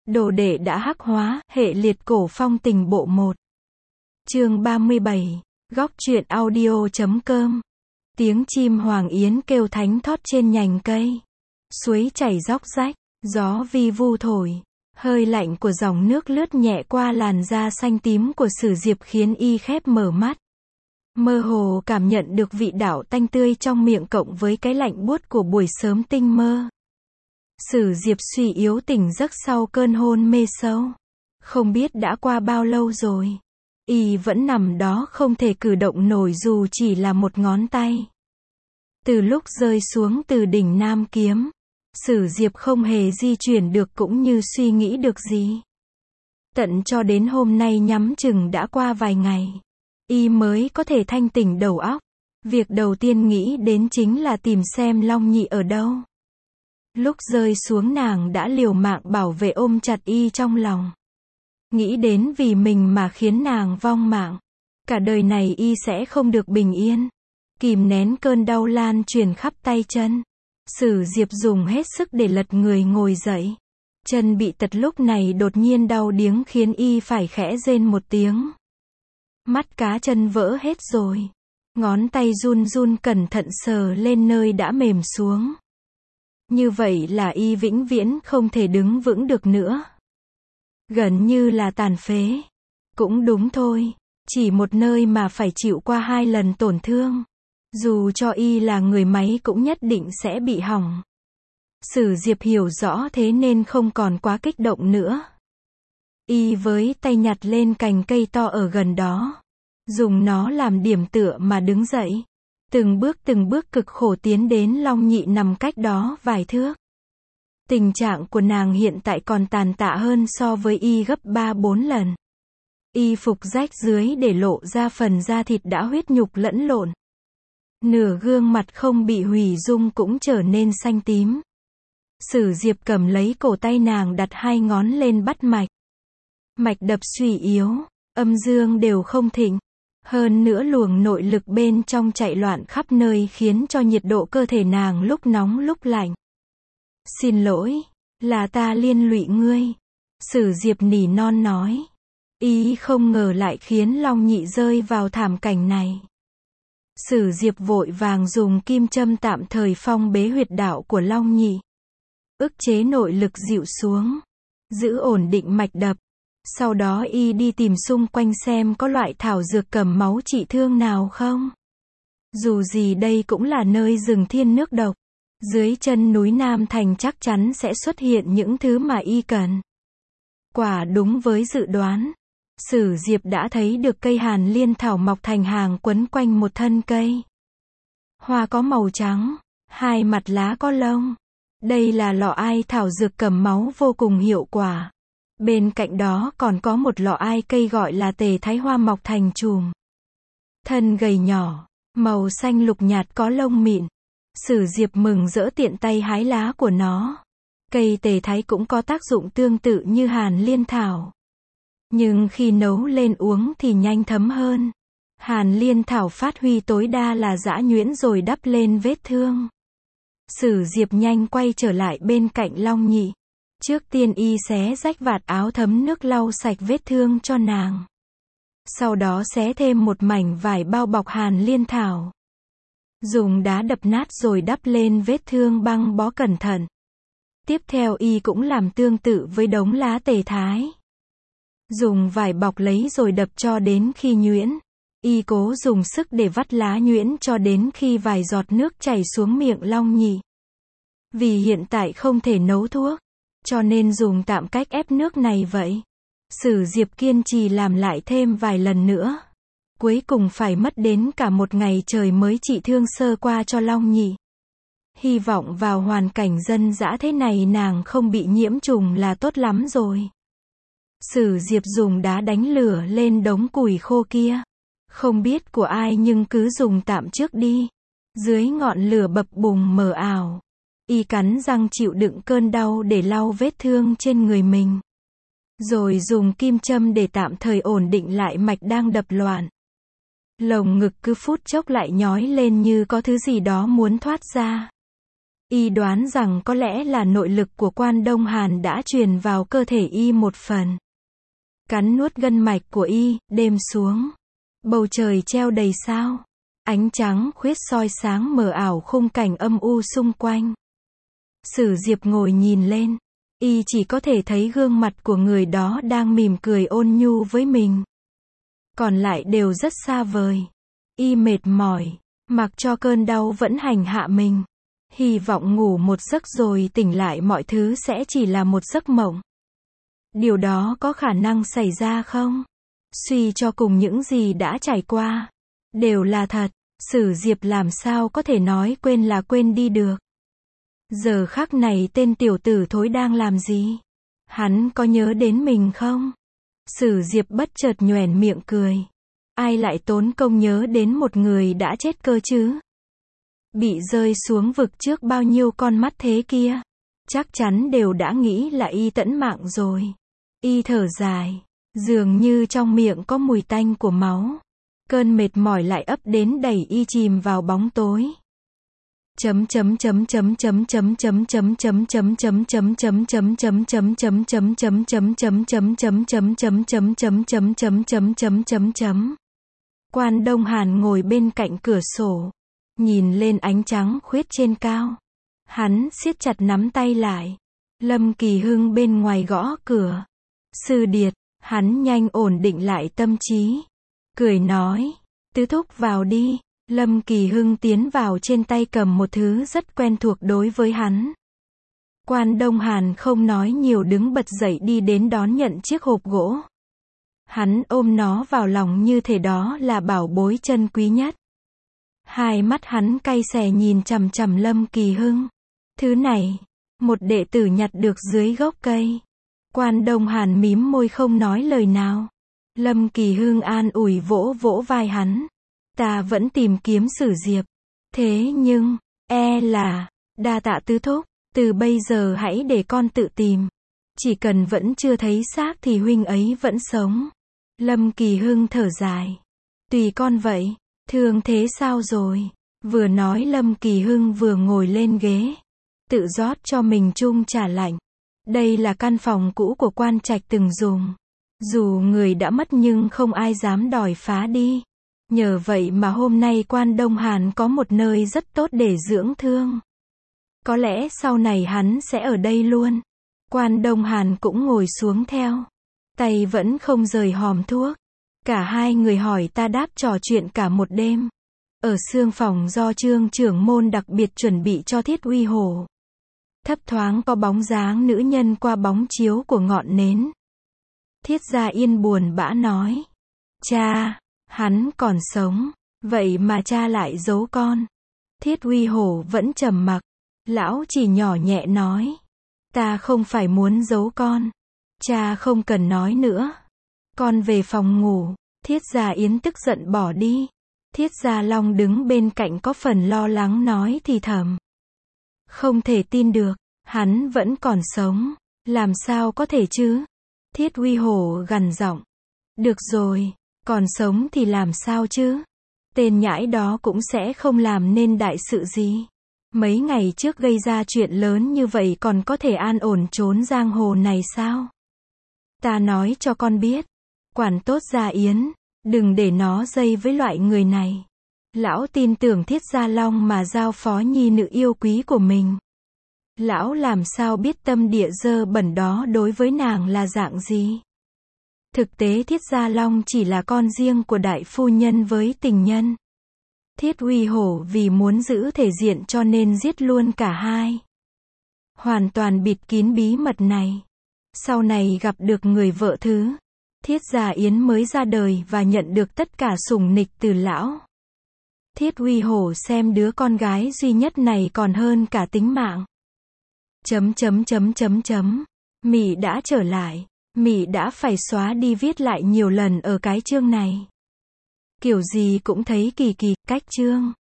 Đồ đệ đã hắc hóa, hệ liệt cổ phong tình bộ 1. Chương 37. Góc truyện audio.com. Tiếng chim hoàng yến kêu thánh thót trên nhành cây. Suối chảy róc rách, gió vi vu thổi. Hơi lạnh của dòng nước lướt nhẹ qua làn da xanh tím của Sử Diệp khiến y khép mở mắt. Mơ hồ cảm nhận được vị đạo tanh tươi trong miệng cộng với cái lạnh buốt của buổi sớm tinh mơ. Sử Diệp suy yếu tỉnh giấc sau cơn hôn mê sâu. Không biết đã qua bao lâu rồi. Y vẫn nằm đó không thể cử động nổi dù chỉ là một ngón tay. Từ lúc rơi xuống từ đỉnh Nam Kiếm, Sử Diệp không hề di chuyển được cũng như suy nghĩ được gì. Tận cho đến hôm nay nhắm chừng đã qua vài ngày. Y mới có thể thanh tỉnh đầu óc. Việc đầu tiên nghĩ đến chính là tìm xem Long Nhị ở đâu. Lúc rơi xuống nàng đã liều mạng bảo vệ ôm chặt y trong lòng. Nghĩ đến vì mình mà khiến nàng vong mạng. Cả đời này y sẽ không được bình yên. Kìm nén cơn đau lan truyền khắp tay chân. Sử Diệp dùng hết sức để lật người ngồi dậy. Chân bị tật lúc này đột nhiên đau điếng khiến y phải khẽ rên một tiếng. Mắt cá chân vỡ hết rồi. Ngón tay run run cẩn thận sờ lên nơi đã mềm xuống. Như vậy là y vĩnh viễn không thể đứng vững được nữa. Gần như là tàn phế. Cũng đúng thôi. Chỉ một nơi mà phải chịu qua 2 lần tổn thương. Dù cho y là người máy cũng nhất định sẽ bị hỏng. Sử Diệp hiểu rõ thế nên không còn quá kích động nữa. Y với tay nhặt lên cành cây to ở gần đó. Dùng nó làm điểm tựa mà đứng dậy. Từng bước cực khổ tiến đến Long Nhị nằm cách đó vài thước. Tình trạng của nàng hiện tại còn tàn tạ hơn so với y gấp 3-4 lần. Y phục rách dưới để lộ ra phần da thịt đã huyết nhục lẫn lộn. Nửa gương mặt không bị hủy dung cũng trở nên xanh tím. Sử Diệp cầm lấy cổ tay nàng đặt 2 ngón lên bắt mạch. Mạch đập suy yếu, âm dương đều không thịnh. Hơn nữa luồng nội lực bên trong chạy loạn khắp nơi khiến cho nhiệt độ cơ thể nàng lúc nóng lúc lạnh. Xin lỗi, là ta liên lụy ngươi. Sử Diệp nỉ non nói. Y không ngờ lại khiến Long Nhị rơi vào thảm cảnh này. Sử Diệp vội vàng dùng kim châm tạm thời phong bế huyệt đạo của Long Nhị. Ức chế nội lực dịu xuống. Giữ ổn định mạch đập. Sau đó y đi tìm xung quanh xem có loại thảo dược cầm máu trị thương nào không. Dù gì đây cũng là nơi rừng thiên nước độc. Dưới chân núi Nam Thành chắc chắn sẽ xuất hiện những thứ mà y cần. Quả đúng với dự đoán. Sử Diệp đã thấy được cây hàn liên thảo mọc thành hàng quấn quanh một thân cây. Hoa có màu trắng, 2 mặt lá có lông. Đây là lọ ai thảo dược cầm máu vô cùng hiệu quả. Bên cạnh đó còn có một lọ ai cây gọi là tề thái hoa mọc thành chùm. Thân gầy nhỏ, màu xanh lục nhạt có lông mịn. Sử Diệp mừng rỡ tiện tay hái lá của nó. Cây tề thái cũng có tác dụng tương tự như hàn liên thảo. Nhưng khi nấu lên uống thì nhanh thấm hơn. Hàn liên thảo phát huy tối đa là giã nhuyễn rồi đắp lên vết thương. Sử Diệp nhanh quay trở lại bên cạnh Long Nhị. Trước tiên y xé rách vạt áo thấm nước lau sạch vết thương cho nàng. Sau đó xé thêm một mảnh vải bao bọc hàn liên thảo. Dùng đá đập nát rồi đắp lên vết thương băng bó cẩn thận. Tiếp theo y cũng làm tương tự với đống lá tề thái. Dùng vải bọc lấy rồi đập cho đến khi nhuyễn. Y cố dùng sức để vắt lá nhuyễn cho đến khi vài giọt nước chảy xuống miệng Long Nhị. Vì hiện tại không thể nấu thuốc, cho nên dùng tạm cách ép nước này vậy. Sử Diệp kiên trì làm lại thêm vài lần nữa. Cuối cùng phải mất đến cả một ngày trời mới trị thương sơ qua cho Long Nhị. Hy vọng vào hoàn cảnh dân dã thế này nàng không bị nhiễm trùng là tốt lắm rồi. Sử Diệp dùng đá đánh lửa lên đống củi khô kia. Không biết của ai nhưng cứ dùng tạm trước đi. Dưới ngọn lửa bập bùng mờ ảo. Y cắn răng chịu đựng cơn đau để lau vết thương trên người mình. Rồi dùng kim châm để tạm thời ổn định lại mạch đang đập loạn. Lồng ngực cứ phút chốc lại nhói lên như có thứ gì đó muốn thoát ra. Y đoán rằng có lẽ là nội lực của Quan Đông Hàn đã truyền vào cơ thể Y một phần. Cắn nuốt gân mạch của Y, đêm xuống. Bầu trời treo đầy sao. Ánh trắng khuyết soi sáng mờ ảo khung cảnh âm u xung quanh. Sử Diệp ngồi nhìn lên. Y chỉ có thể thấy gương mặt của người đó đang mỉm cười ôn nhu với mình. Còn lại đều rất xa vời. Y mệt mỏi, mặc cho cơn đau vẫn hành hạ mình. Hy vọng ngủ một giấc rồi tỉnh lại mọi thứ sẽ chỉ là một giấc mộng. Điều đó có khả năng xảy ra không? Suy cho cùng những gì đã trải qua đều là thật. Sử Diệp làm sao có thể nói quên là quên đi được. Giờ khắc này tên tiểu tử thối đang làm gì? Hắn có nhớ đến mình không? Sử Diệp bất chợt nhoẻn miệng cười. Ai lại tốn công nhớ đến một người đã chết cơ chứ? Bị rơi xuống vực trước bao nhiêu con mắt thế kia? Chắc chắn đều đã nghĩ là Y tẫn mạng rồi. Y thở dài. Dường như trong miệng có mùi tanh của máu. Cơn mệt mỏi lại ấp đến đẩy Y chìm vào bóng tối. Quan Đông Hàn ngồi bên cạnh cửa sổ, nhìn lên ánh trắng khuyết trên cao. Hắn siết chặt nắm tay lại. Lâm Kỳ Hưng bên ngoài gõ cửa. Sư điệt, hắn nhanh ổn định lại tâm trí. Cười nói, tứ thúc vào đi. Lâm Kỳ Hưng tiến vào trên tay cầm một thứ rất quen thuộc đối với hắn. Quan Đông Hàn không nói nhiều đứng bật dậy đi đến đón nhận chiếc hộp gỗ. Hắn ôm nó vào lòng như thể đó là bảo bối chân quý nhất. Hai mắt hắn cay xè nhìn chằm chằm Lâm Kỳ Hưng. Thứ này, một đệ tử nhặt được dưới gốc cây. Quan Đông Hàn mím môi không nói lời nào. Lâm Kỳ Hưng an ủi vỗ vỗ vai hắn. Ta vẫn tìm kiếm Sử Diệp. Thế nhưng, là, đa tạ tứ thúc, từ bây giờ hãy để con tự tìm. Chỉ cần vẫn chưa thấy xác thì huynh ấy vẫn sống. Lâm Kỳ Hưng thở dài. Tùy con vậy, thương thế sao rồi? Vừa nói Lâm Kỳ Hưng vừa ngồi lên ghế. Tự rót cho mình chung trà lạnh. Đây là căn phòng cũ của Quan Trạch từng dùng. Dù người đã mất nhưng không ai dám đòi phá đi. Nhờ vậy mà hôm nay Quan Đông Hàn có một nơi rất tốt để dưỡng thương. Có lẽ sau này hắn sẽ ở đây luôn. Quan Đông Hàn cũng ngồi xuống theo. Tay vẫn không rời hòm thuốc. Cả hai người hỏi ta đáp trò chuyện cả một đêm. Ở xương phòng do Trương trưởng môn đặc biệt chuẩn bị cho Thiết Uy Hổ. Thấp thoáng có bóng dáng nữ nhân qua bóng chiếu của ngọn nến. Thiết Gia Yên buồn bã nói. Cha, hắn còn sống, vậy mà cha lại giấu con. Thiết Uy Hổ vẫn trầm mặc. Lão chỉ nhỏ nhẹ nói. Ta không phải muốn giấu con. Cha không cần nói nữa. Con về phòng ngủ. Thiết Gia Yến tức giận bỏ đi. Thiết Gia Long đứng bên cạnh có phần lo lắng nói thì thầm. Không thể tin được, hắn vẫn còn sống. Làm sao có thể chứ? Thiết Uy Hổ gằn giọng. Được rồi, còn sống thì làm sao chứ? Tên nhãi đó cũng sẽ không làm nên đại sự gì. Mấy ngày trước gây ra chuyện lớn như vậy còn có thể an ổn trốn giang hồ này sao? Ta nói cho con biết. Quản tốt Gia Yến, đừng để nó dây với loại người này. Lão tin tưởng Thiết Gia Long mà giao phó nhi nữ yêu quý của mình. Lão làm sao biết tâm địa dơ bẩn đó đối với nàng là dạng gì? Thực tế Thiết Gia Long chỉ là con riêng của đại phu nhân với tình nhân. Thiết Uy Hổ vì muốn giữ thể diện cho nên giết luôn cả hai. Hoàn toàn bịt kín bí mật này. Sau này gặp được người vợ thứ, Thiết Gia Yến mới ra đời và nhận được tất cả sủng nịch từ lão. Thiết Uy Hổ xem đứa con gái duy nhất này còn hơn cả tính mạng. Mị đã trở lại. Mị đã phải xóa đi viết lại nhiều lần ở cái chương này. Kiểu gì cũng thấy kỳ kỳ, cách chương.